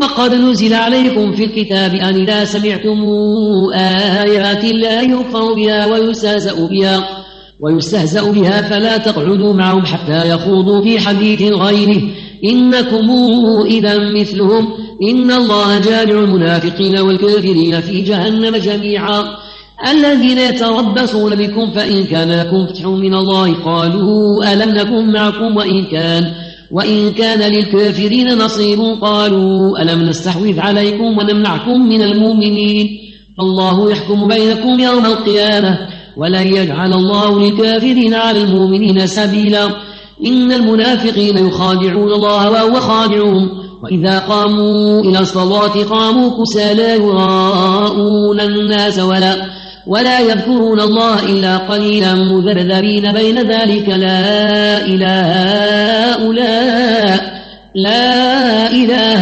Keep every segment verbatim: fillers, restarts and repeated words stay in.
وقد نزل عليكم في الكتاب أن إذا سمعتم آيات الله يكفر بها ويستهزأ بها ويستهزأ بها فلا تقعدوا معهم حتى يخوضوا في حديث غيره إنكم إذا مثلهم إن الله جامع المنافقين والكافرين في جهنم جميعا الذين يتربصون بكم فإن كان لكم فتح من الله قالوا ألم نكن معكم وإن كان وإن كان للكافرين نصيب قالوا ألم نستحوذ عليكم ونمنعكم من المؤمنين الله يحكم بينكم يوم القيامة ولن يجعل الله للكافرين على المؤمنين سبيلا إن المنافقين يخادعون الله وهو خادعهم وإذا قاموا إلى الصلاة قاموا كسالى يراءون الناس ولا ولا يذكرون الله إلا قليلا مذبذبين بين ذلك لا إله هؤلاء لا إله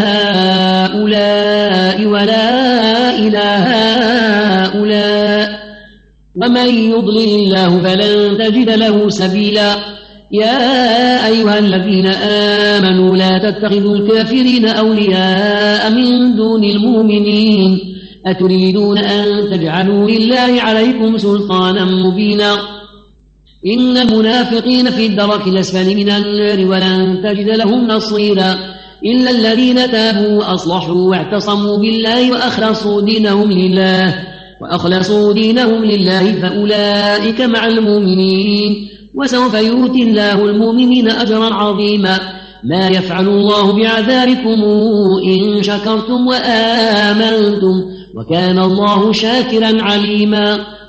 هؤلاء ولا إله هؤلاء ومن يضلل الله فلن تجد له سبيلا يا أيها الذين آمنوا لا تتخذوا الكافرين أولياء من دون المؤمنين أتريدون أن تجعلوا لله عليكم سلطانا مبينا إن المنافقين في الدرك الأسفل من النار ولن تجد لهم نصيرا إلا الذين تابوا وأصلحوا واعتصموا بالله وأخلصوا دينهم لله وأخلصوا دينهم لله فأولئك مع المؤمنين وسوف يؤتي الله المؤمنين أجرا عظيما ما يفعل الله بعذابكم إن شكرتم وآمنتم وكان الله شاكرا عليما